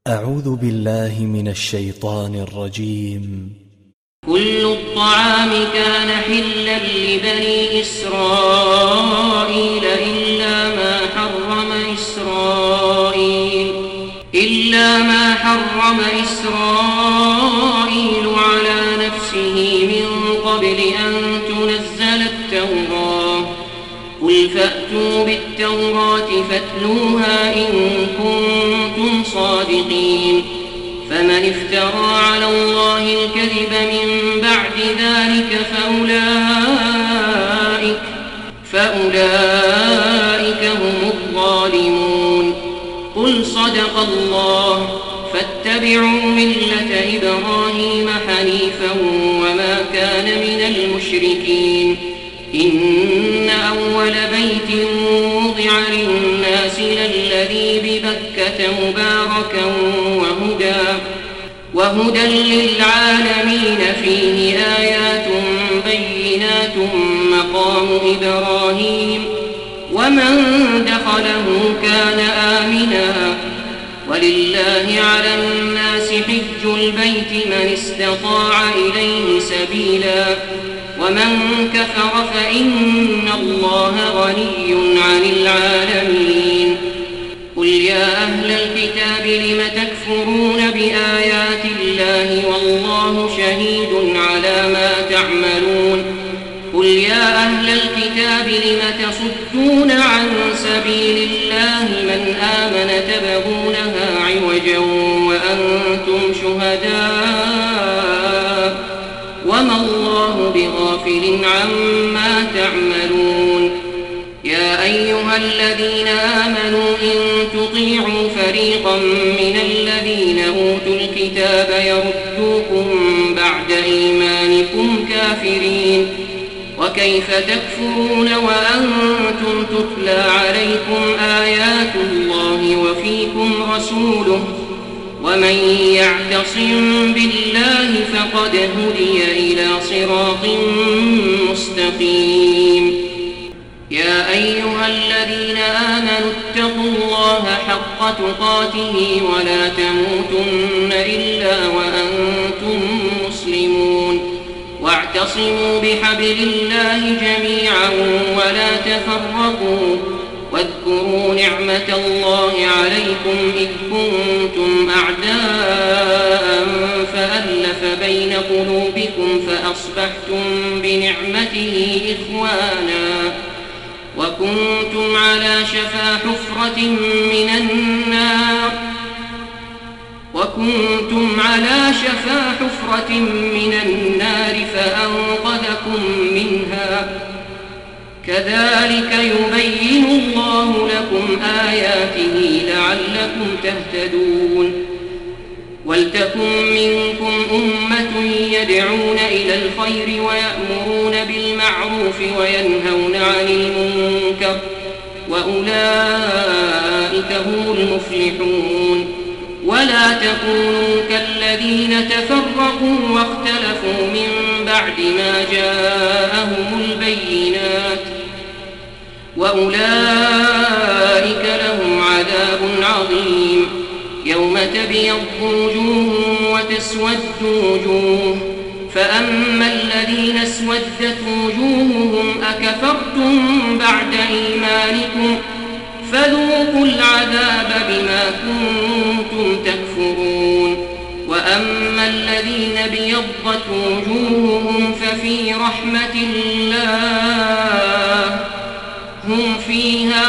أعوذ بالله من الشيطان الرجيم. كل الطعام كان حلا لبني إسرائيل إلا ما حرم إسرائيل على نفسه من قبل أن تنزل التوراة. قل فأتوا بالتوراة فاتلوها إن كنتم صادقين. فمن افترى على الله الكذب من بعد ذلك فأولئك هم الظالمون. قل صدق الله فاتبعوا ملة إبراهيم حنيفا وما كان من المشركين. إن أول بيت وضع للناس للذي ببكة مباركا وهدى للعالمين فيه آيات بينات مقام إبراهيم ومن دخله كان آمنا. ولله على الناس حج البيت من استطاع إليه سبيلا ومن كفر فإن الله غني عن العالمين. قل يا أهل الكتاب لم تكفرون بآيات الله والله شهيد على ما تعملون. قل يا أهل الكتاب لم تصدون عن سبيل الله من آمن تبغونها عوجا وأنتم شهداء وما الله بغافل عما تعملون. يا أيها الذين آمنوا إن تطيعوا فريقا من الذين أوتوا الكتاب يردوكم بعد إيمانكم كافرين. وكيف تكفرون وأنتم تتلى عليكم آيات الله وفيكم رسوله ومن يعتصم بالله فقد هدي إلى صراط مستقيم. يا أيها الذين آمنوا اتقوا الله حق تقاته ولا تموتن إلا وأنتم مسلمون. واعتصموا بحبل الله جميعا ولا تفرقوا. واذكروا نعمة الله عليكم إذ كنتم أعداء فألف بين قلوبكم فأصبحتم بنعمته إخوانا وكنتم على شفا حفرة من النار فأنقذكم منها. كذلك يبين الله لكم آياته لعلكم تهتدون. ولتكن منكم أمة يدعون إلى الخير ويأمرون بالمعروف وينهون عن المنكر وأولئك هم المفلحون. ولا تكونوا كالذين تفرقوا واختلفوا من بعد ما جاءهم البينات وأولئك لهم عذاب عظيم. يوم تبيض وجوه وتسود وجوه فأما الذين اسودت وجوههم أكفرتم بعد إيمانكم فذوقوا العذاب بما كنتم تكفرون. وأما الذين ابيضت وجوههم ففي رحمة الله هم فيها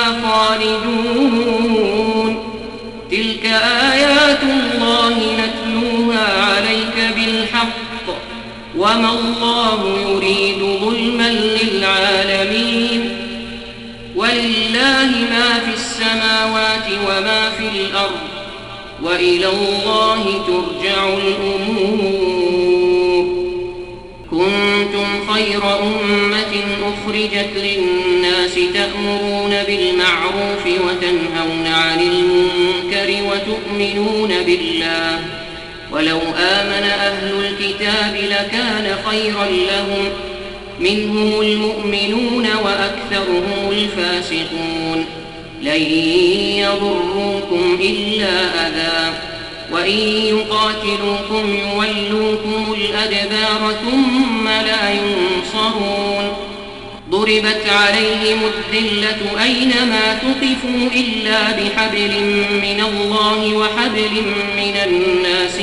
خالدون. تلك آيات الله نتلوها عليك بالحق وما الله يريد ظلما للعالمين. ولله ما في السماوات وما في الأرض وإلى الله ترجع الأمور. كنتم خير أمة أخرجت للناس تأمرون بالمعروف وتنهون عن المنكر وتؤمنون بالله. ولو آمن أهل الكتاب لكان خيرا لهم منهم المؤمنون وأكثرهم الفاسقون. لن يضروكم إلا أذى وإن يقاتلوكم يولوكم الأدبار ثم لا ينصرون ضربت عليهم الذلة أينما تقفوا إلا بحبل من الله وحبل من الناس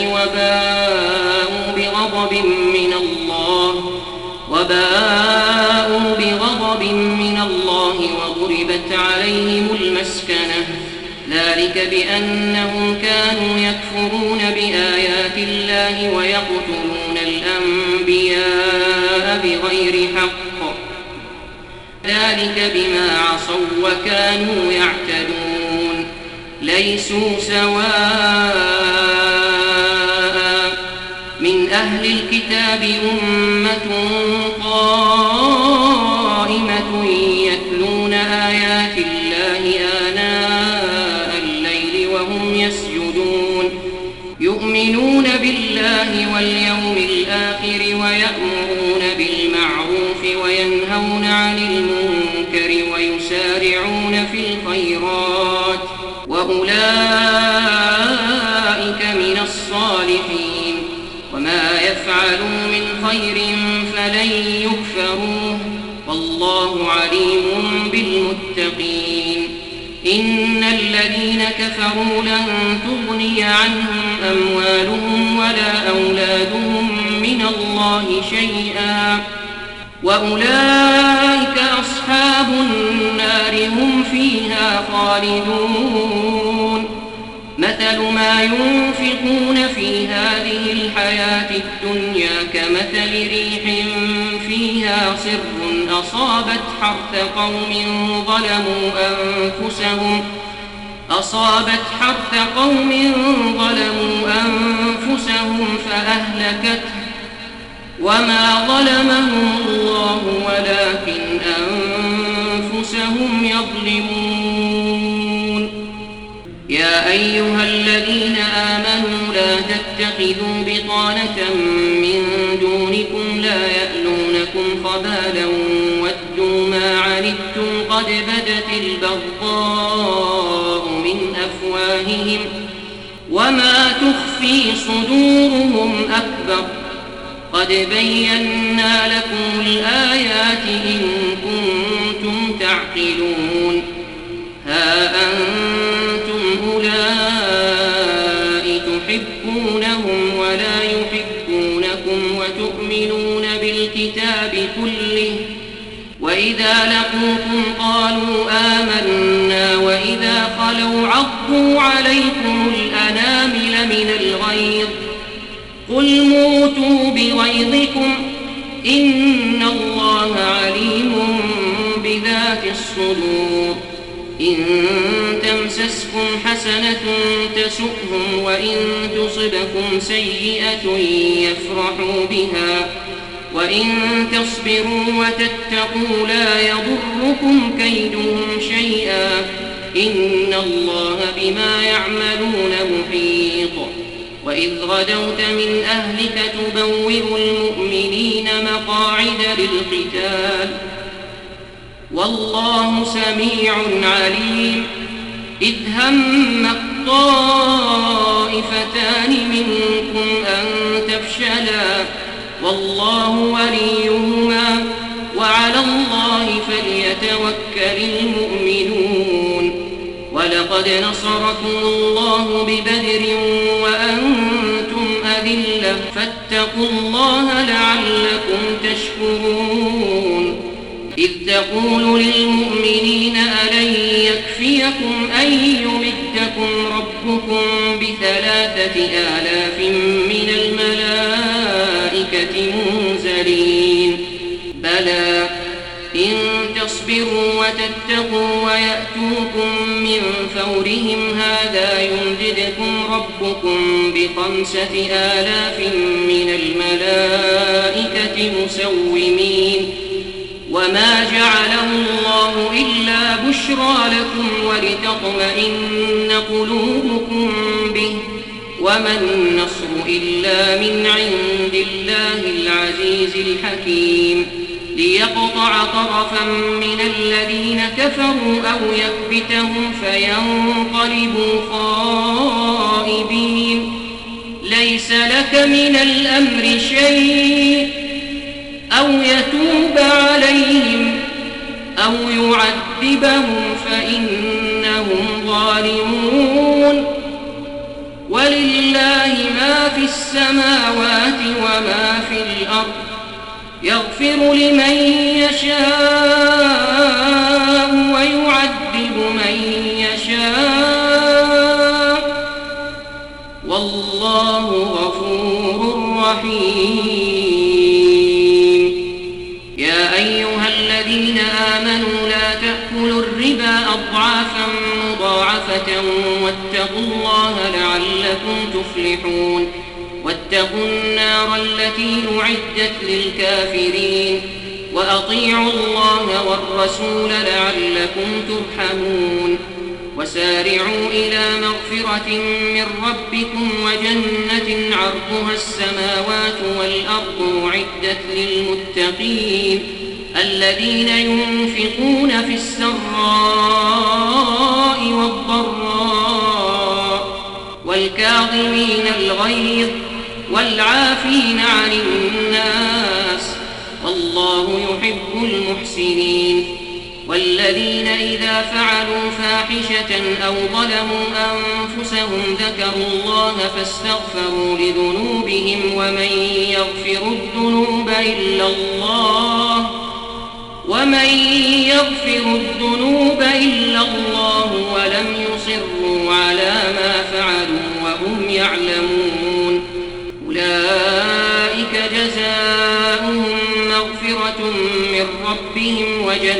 وباءوا بغضب من الله وضربت عليهم المسكنة ذلك بأنهم كانوا يكفرون بآيات الله ويقتلون الأنبياء بغير حق ذلك بما عصوا وكانوا يعتدون ليسوا سواء من أهل الكتاب أمة قائمة يتلون آيات الله آناء الليل وهم يسجدون يؤمنون بالله واليوم الآخر ويأمرون بالمعروف وينهون عن المنكر ويسارعون في الخيرات وأولئك من الصالحين وما يفعلوا من خير فلن يكفروه والله عليم بالمتقين إن الذين كفروا لن تغني عنهم أموالهم ولا أولادهم من الله شيئا وأولئك أصحاب النار هم فيها خالدون مثل ما ينفقون في هذه الحياة الدنيا كمثل ريح فيها صر أصابت حرث قوم ظلموا أنفسهم فأهلكته وما ظلمهم الله ولكن أنفسهم يظلمون يا أيها الذين آمنوا لا تتخذوا بطانة من دونكم لا يألونكم خبالا ودوا ما عنتم قد بدت البغضاء من أفواههم وما تخفي صدورهم أكبر قد بينا لكم الآيات إن كنتم تعقلون ها أنتم أولئك تحبونهم ولا يحبونكم وتؤمنون بالكتاب كله وإذا لقوكم قالوا آمنا وإذا خلوا عضوا عليكم الأنامل من الغيظ قل موتوا بغيظكم إن الله عليم بذات الصدور إن تمسسكم حسنة تسؤهم وإن تصبكم سيئة يفرحوا بها وإن تصبروا وتتقوا لا يضركم كيدهم شيئا إن الله بما يعملون محيط وإذ غدوت من أهلك تبوئ المؤمنين مقاعد للقتال والله سميع عليم إذ هم الطائفتان منكم أن تفشلا والله وليهما وعلى الله فليتوكل المؤمنون ولقد نصركم الله ببدر وأنتم أذلة فاتقوا الله لعلكم تشكرون إذ تقول للمؤمنين ألن يكفيكم أن يمدكم ربكم ب3,000 من الملائكة منزلين بلى إن تصبروا وتتقوا ويأتوكم من فورهم هذا يمددكم ربكم ب5,000 من الملائكة مسومين وما جعله الله إلا بشرى لكم ولتطمئن قلوبكم به وما النصر إلا من عند الله العزيز الحكيم ليقطع طرفا من الذين كفروا أو يكبتهم فينقلبوا خائبين ليس لك من الأمر شيء أو يتوب عليهم أو يعذبهم فإنهم ظالمون ولله ما في السماوات وما في الأرض يغفر لمن يشاء ويعذب من يشاء والله غفور رحيم. يا أيها الذين آمنوا لا تأكلوا الربا أضعافا مضاعفة واتقوا الله لعلكم تفلحون واتقوا النار التي أعدت للكافرين وأطيعوا الله والرسول لعلكم ترحمون. وسارعوا إلى مغفرة من ربكم وجنة عرضها السماوات والأرض أعدت للمتقين الذين ينفقون في السراء والضراء والكاظمين الغيظ والعافين عن الناس والله يحب المحسنين. والذين إذا فعلوا فاحشة أو ظلموا أنفسهم ذكروا الله فاستغفروا لذنوبهم ومن يغفر الذنوب إلا الله ولم يصروا على ما فعلوا وهم يعلمون أولئك جزاؤهم مغفرة من ربهم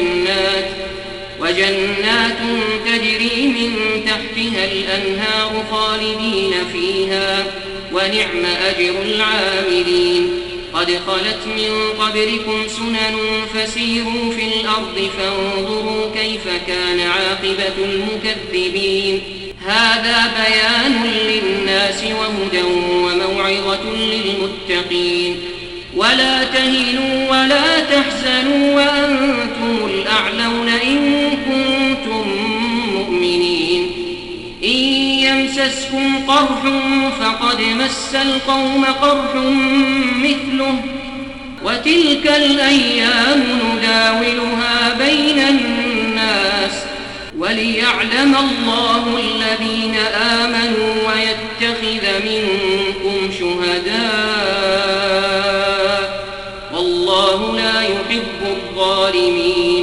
وجنات تجري من تحتها الأنهار خالدين فيها ونعم أجر العاملين. قد خلت من قبلكم سنن فسيروا في الأرض فانظروا كيف كان عاقبة المكذبين. هذا بيان للناس وهدى وموعظة للمتقين. ولا تهنوا ولا تحزنوا وأنتم الأعلون إن كنتم مؤمنين. إن يمسسكم قرح فقد مس القوم قرح مثله وتلك الأيام نداولها بين الناس وليعلم الله الذين آمنوا ويتخذ منكم شهداء والله لا يحب الظالمين.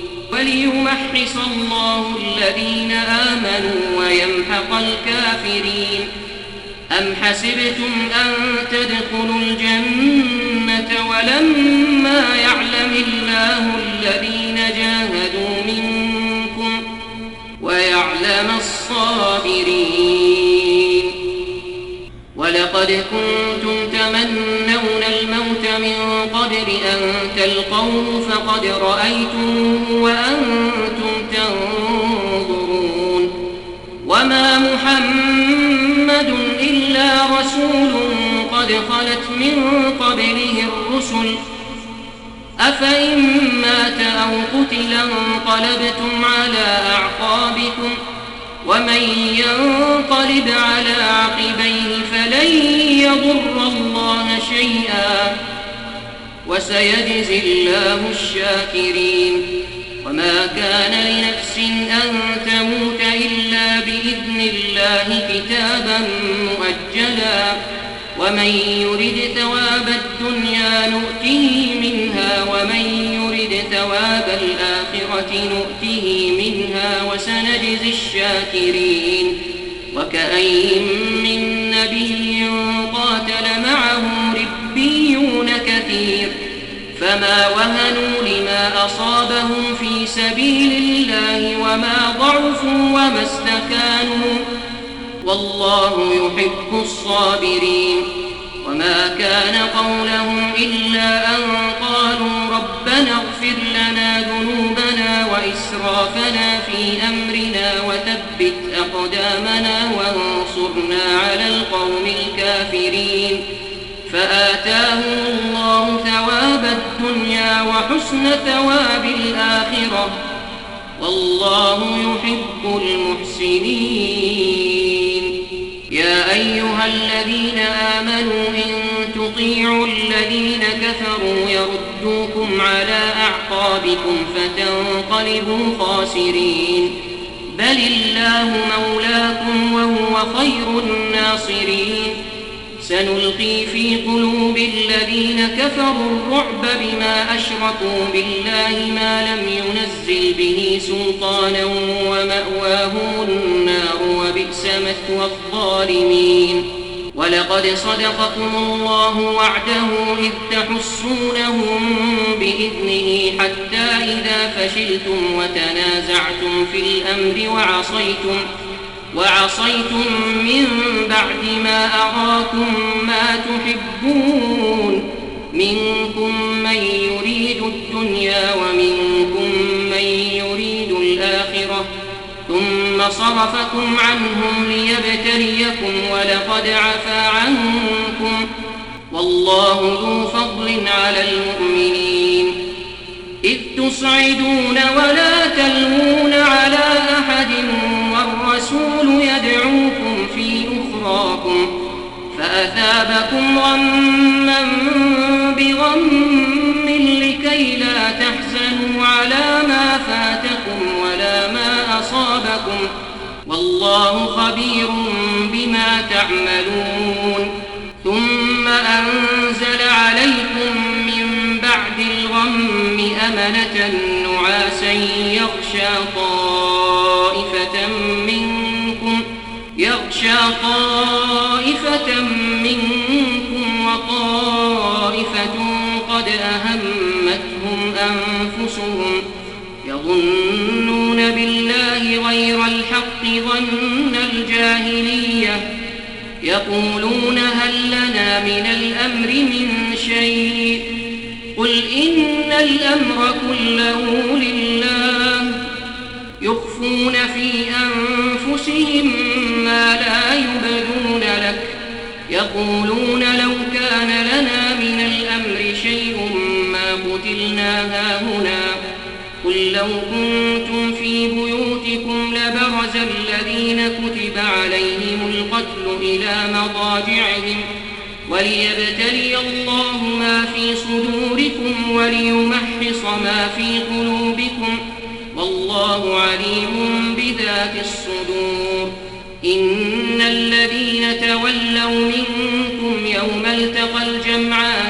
وليمحص الله الذين آمنوا ويمحق الكافرين. أم حسبتم أن تدخلوا الجنة ولما يعلم الله الذين جاهدوا منكم ويعلم الصابرين. ولقد كنتم تمنون الموت من قبل أن تلقوه فقد رأيتموه وأنتم تنظرون. وما محمد إلا رسول قد خلت من قبله الرسل أفإن مات أو قتل انقلبتم على أعقابكم ومن ينقلب على عقبيه فلن يضر الله شيئا وسيجزي الله الشاكرين. وما كان لنفس أن تموت إلا بإذن الله كتابا مؤجلا ومن يرد ثواب الدنيا نؤته منها ومن يرد ثواب الآخرة نؤته منها وسنجزي الشاكرين. وكأين من نبي قاتل معه ربيون كثير فما وهنوا لما أصابهم في سبيل الله وما ضعفوا وما استكانوا والله يحب الصابرين. وما كان قولهم إلا أن قالوا ربنا اغفر لنا ذنوبنا وإسرافنا في أمرنا وثبت أقدامنا وانصرنا على القوم الكافرين. فآتاهم الله ثواب الدنيا وحسن ثواب الآخرة والله يحب المحسنين. يا أيها الذين آمنوا إن تطيعوا الذين كفروا يردوكم على أعقابكم فتنقلبوا خاسرين بل الله مولاكم وهو خير الناصرين سنلقي في قلوب الذين كفروا الرعب بما أشركوا بالله ما لم ينزل به سلطانا ومأواهم النار وبئس مثوى الظالمين ولقد صدقكم الله وعده إذ تحسونهم بإذنه حتى إذا فشلتم وتنازعتم في الأمر وعصيتم من بعد ما أراكم ما تحبون منكم من يريد الدنيا ومنكم من يريد الآخرة ثم صرفكم عنهم ليبتليكم ولقد عفا عنكم والله ذو فضل على المؤمنين إذ تصعدون ولا تلوون على أحد والرسول يدعوكم في أخراكم فأثابكم غما بغم لكي لا تحزنوا على ما فاتكم ولا ما أصابكم والله خبير بما تعملون ثم أنزل عليكم من بعد الغم أمنة نعاسا يغشى طائفة منكم وطائفة قد أهمتهم أنفسهم يظنون بالله غير الحق ظن الجاهلية يقولون هل لنا من الأمر من شيء قل إن الأمر كله لله يخفون في أنفسهم ما لا يبدون لك يقولون لو كان لنا من الأمر شيء ما قتلنا هاهنا قل لو كنتم في بيوتكم لبرز الذين كتب عليهم القتل إلى مضاجعهم وليبتلي الله ما في صدوركم وليمحص ما في قلوبكم والله عليم بذات الصدور إن الذين تولوا منكم يوم التقى الجمعان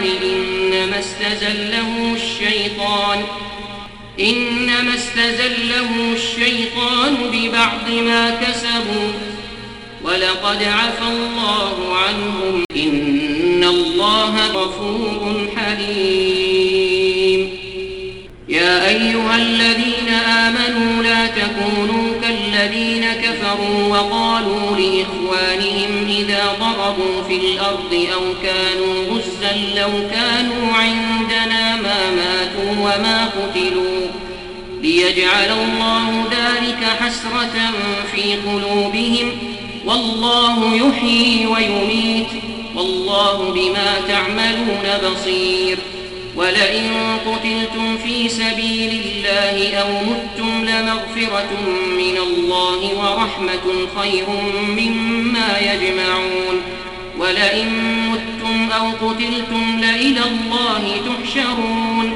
إنما استزلهم الشيطان ببعض ما كسبوا ولقد عفا الله عنهم إن الله غفور حليم يا أيها الذين آمنوا لا تكونوا كالذين كفروا وقالوا لإخوانهم إذا ضربوا في الأرض أو كانوا غزا لو كانوا عندنا ما ماتوا وما قتلوا ليجعل الله ذلك حسرة في قلوبهم والله يحيي ويميت والله بما تعملون بصير ولئن قتلتم في سبيل الله أو متم لمغفرة من الله ورحمة خير مما يجمعون ولئن متم أو قتلتم لإلى الله تحشرون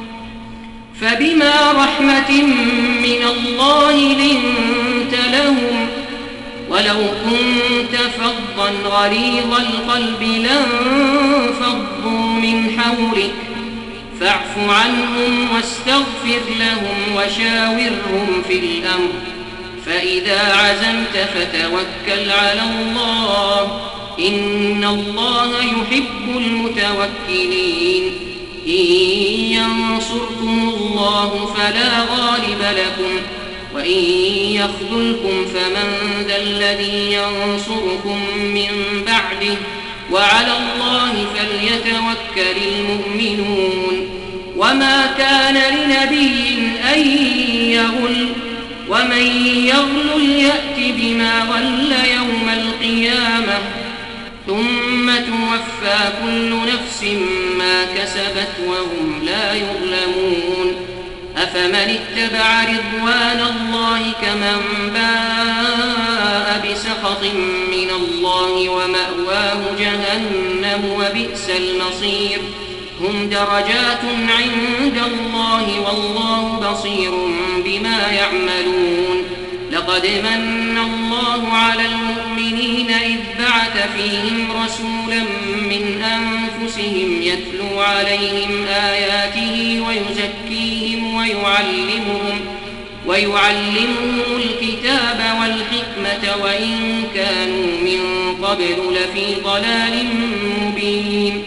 فبما رحمة من الله لنت لهم ولو كنت فظا غليظ القلب لانفضوا من حولك فاعف عنهم واستغفر لهم وشاورهم في الأمر فإذا عزمت فتوكل على الله إن الله يحب المتوكلين إن ينصركم الله فلا غالب لكم وإن يخذلكم فمن ذا الذي ينصركم من بعده وعلى الله فليتوكل المؤمنون وما كان لنبي أن يغل ومن يغل يأت بما غل يوم القيامة ثم توفى كل نفس ما كسبت وهم لا يظلمون أفمن اتبع رضوان الله كمن باء بسخط من الله ومأواه جهنم وبئس المصير هم درجات عند الله والله بصير بما يعملون لقد من الله على المؤمنين إذ بعث فيهم رسولا من أنفسهم يتلو عليهم آياته ويزكيهم ويعلمهم الكتاب والحكمة وإن كانوا من قبل لفي ضلال مبين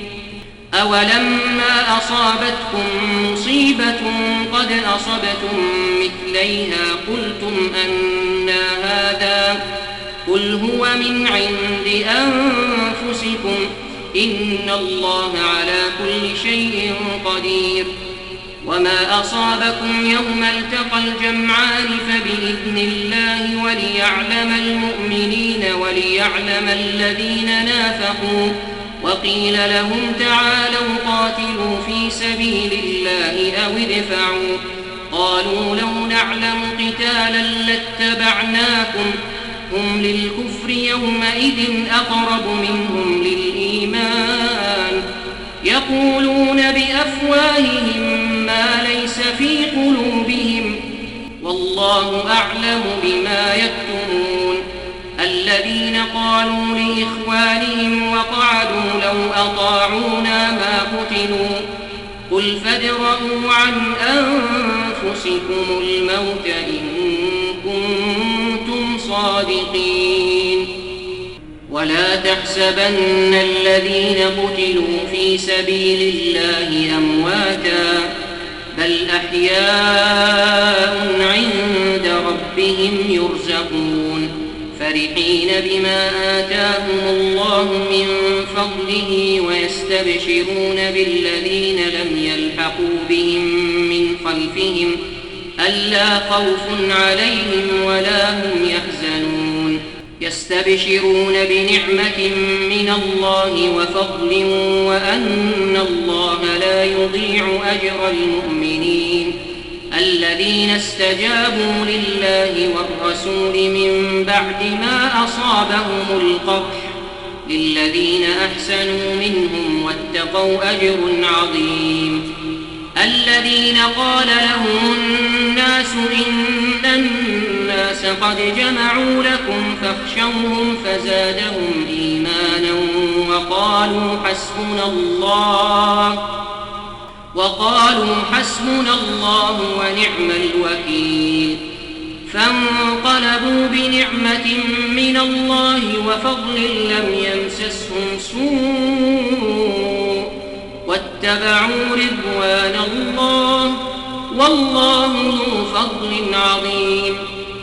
أولما أصابتكم مصيبة قد أصبتم مثليها قلتم أنى هذا قل هو من عند أنفسكم إن الله على كل شيء قدير وما أصابكم يوم التقى الجمعان فبإذن الله وليعلم المؤمنين وليعلم الذين نافقوا وقيل لهم تعالوا قاتلوا في سبيل الله أو ادفعوا قالوا لو نعلم قتالا لاتبعناكم هم للكفر يومئذ أقرب منهم للإيمان يقولون بأفواههم ما ليس في قلوبهم والله أعلم بما يكتمون الذين قالوا لإخوانهم وقعدوا لو أطاعونا ما قتلوا قل فادرءوا عن أنفسكم الموت إن كنتم صادقين ولا تحسبن الذين قتلوا في سبيل الله أمواتا بل أحياء عند ربهم يرزقون فرحين بما آتاهم الله من فضله ويستبشرون بالذين لم يلحقوا بهم من خلفهم ألا خوف عليهم ولا هم يحزنون يستبشرون بنعمة من الله وفضل وأن الله لا يضيع أجر المؤمنين الذين استجابوا لله والرسول من بعد ما أصابهم القرح للذين أحسنوا منهم واتقوا أجر عظيم الذين قال لهم الناس إن الناس قد جمعوا لكم فاخشوهم فزادهم إيمانا وقالوا حسبنا الله ونعم الوكيل فانقلبوا بنعمة من الله وفضل لم يمسسهم سوء واتبعوا رضوان الله والله ذو فضل عظيم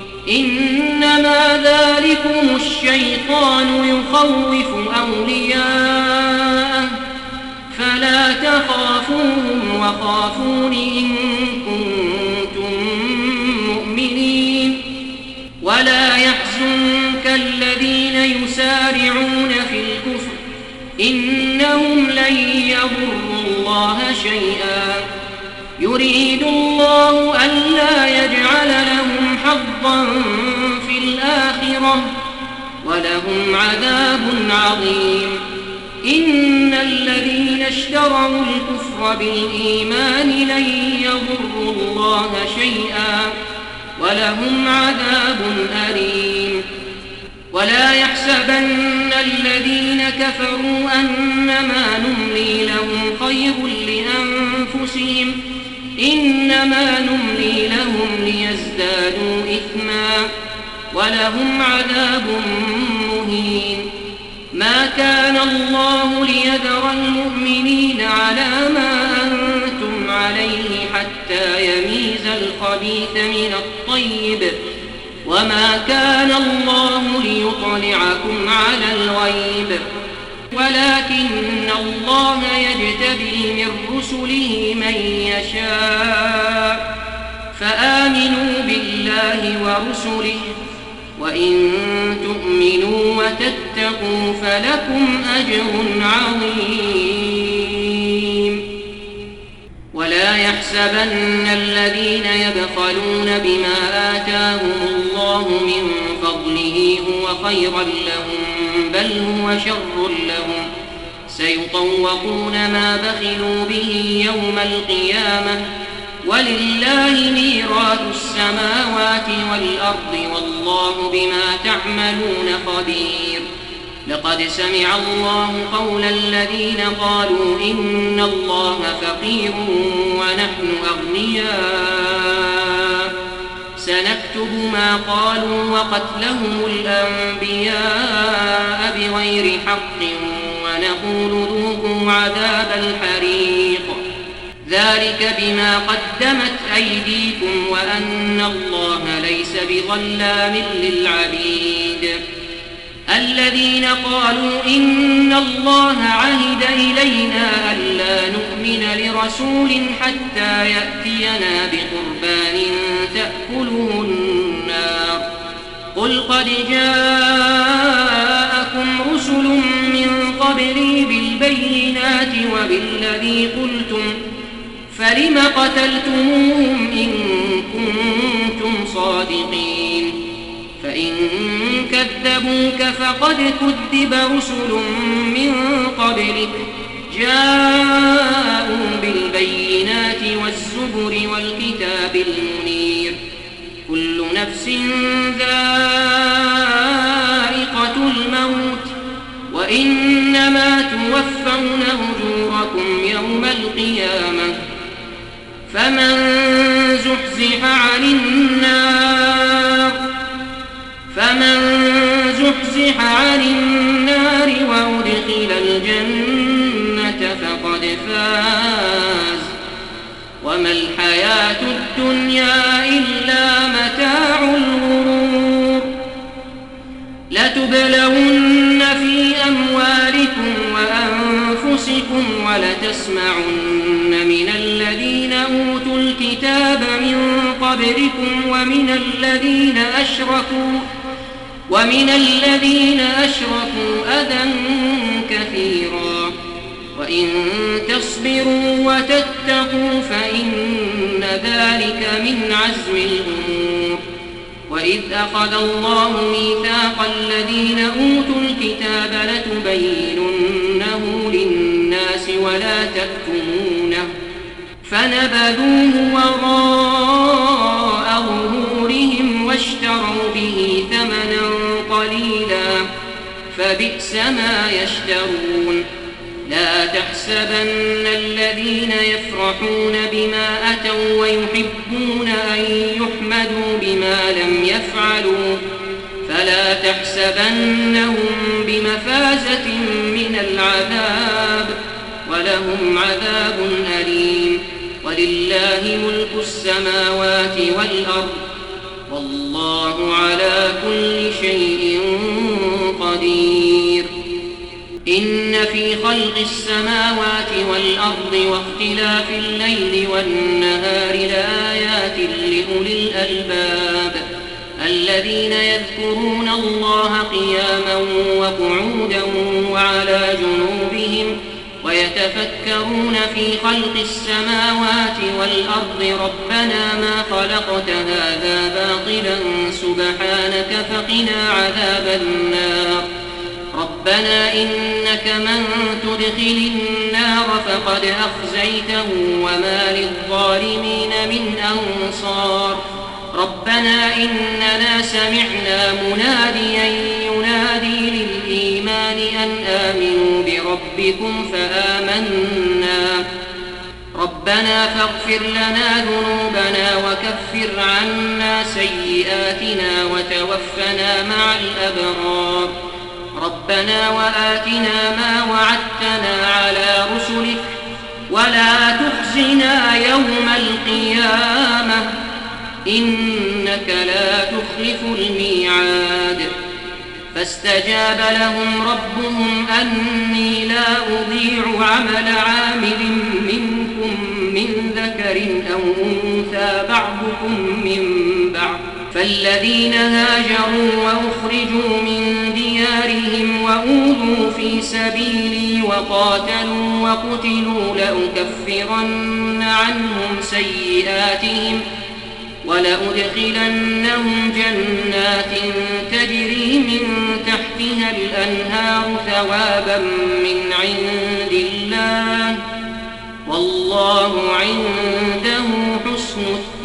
إنما ذلكم الشيطان يخوف أولياءه فلا تخافوهم وخافون إن كنتم مؤمنين ولا يحزنك الذين يسارعون في الكفر إنهم لن يضروا الله شيئا يريد الله ألا يجعل لهم حظا في الآخرة ولهم عذاب عظيم إن الذين اشتروا الكفر بالإيمان لن يضروا الله شيئا ولهم عذاب أليم ولا يحسبن الذين كفروا أنما نملي لهم خير لأنفسهم إنما نملي لهم ليزدادوا إثما ولهم عذاب مهين ما كان الله ليذر المؤمنين على ما أنتم عليه حتى يميز الخبيث من الطيب وما كان الله ليطلعكم على الغيب ولكن الله يجتبي من رسله من يشاء فآمنوا بالله ورسله وإن تؤمنوا وتتقوا فلكم أجر عظيم ولا يحسبن تحسبن الذين يبخلون بما آتاهم الله من فضله هو خيرا لهم بل هو شر لهم سيطوقون ما بخلوا به يوم القيامة ولله ميراث السماوات والأرض والله بما تعملون خبير. لقد سمع الله قول الذين قالوا إن الله فقير ونحن أغنياء سنكتب ما قالوا وقتلهم الأنبياء بغير حق ونقول ذوقوا عذاب الحريق ذلك بما قدمت أيديكم وأن الله ليس بظلام للعبيد. الذين قالوا إن الله عهد إلينا ألا نؤمن لرسول حتى يأتينا بقربان تأكله النار قل قد جاءكم رسل من قبلي بالبينات وبالذي قلتم فلم قتلتموهم إن كنتم صادقين فإن كذبوك فقد كذب رسل من قبلك جاءوا بالبينات والزبر والكتاب المنير كل نفس ذائقة الموت وإنما توفون أجوركم يوم القيامة فمن زحزح عن النار وأدخل الجنة فقد فاز وما الحياة الدنيا إلا متاع الغرور. لتبلون في أموالكم وأنفسكم ولتسمعن من الذين أوتوا الكتاب من قبلكم ومن الذين أشركوا أذى كثيرا وإن تصبروا وتتقوا فإن ذلك من عزم الأمور. وإذ أخذ الله ميثاق الذين أوتوا الكتاب لتبيننه للناس ولا تكتمونه فنبذوه وراء ظهورهم واشتروا به ثمنا قليلا فبئس ما يشترون. لا تحسبن الذين يفرحون بما أتوا ويحبون أن يحمدوا بما لم يفعلوا فلا تحسبنهم بمفازة من العذاب ولهم عذاب أليم. ولله ملك السماوات والأرض والله على كل شيء قدير. إن في خلق السماوات والأرض واختلاف الليل والنهار لآيات لأولي الألباب الذين يذكرون الله قياما وقعودا وعلى جنوبهم ويتفكرون في خلق السماوات والأرض ربنا ما خلقت هذا باطلا سبحانك فقنا عذاب النار. ربنا إنك من تدخل النار فقد أخزيته وما للظالمين من أنصار. ربنا إننا سمعنا مناديا ينادي للإيمان أن آمنوا بربكم فآمنا. ربنا فاغفر لنا ذنوبنا وكفر عنا سيئاتنا وتوفنا مع الأبرار. ربنا وآتنا ما وعدتنا على رسلك ولا تخزنا يوم القيامة إنك لا تخلف الميعاد. فاستجاب لهم ربهم أني لا أضيع عمل عامل منكم من ذكر أو أنثى بعضكم من بعض. فالذين هاجروا وأخرجوا من ديارهم وأوذوا ظلموا في سبيلي وقاتلوا وقتلوا لأكفرن عنهم سيئاتهم ولأدخلنهم جنات تجري من تحتها الأنهار ثوابا من عند الله والله عنده حسن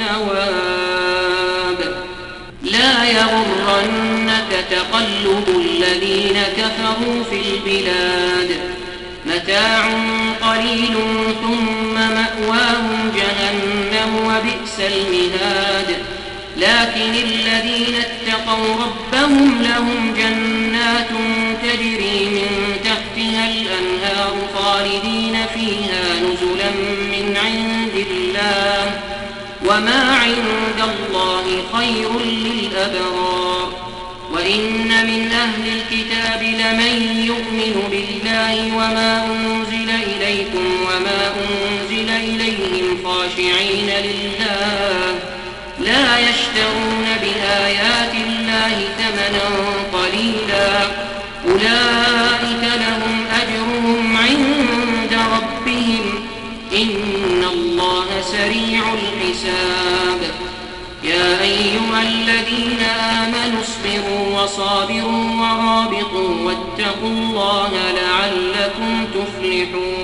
الثواب. لا يغرنك تقلب الذين كفروا في البلاد متاع قليل ثم مأواهم جهنم وبئس المهاد. لكن الذين اتقوا ربهم لهم جنات تجري من تحتها الأنهار خالدين فيها نزلا من عند الله وما عند الله خير للأبرار. وإن من أهل الكتاب لمن يؤمن بالله وما أنزل إليكم وما أنزل إليهم خاشعين لله لا يشترون بآيات الله ثمنا قليلا أولئك لهم أجرهم عند ربهم إن الله سريع الحساب. يا أيها الذين آمنوا اصبروا وصابروا ورابطوا واتقوا الله لعلكم تفلحون.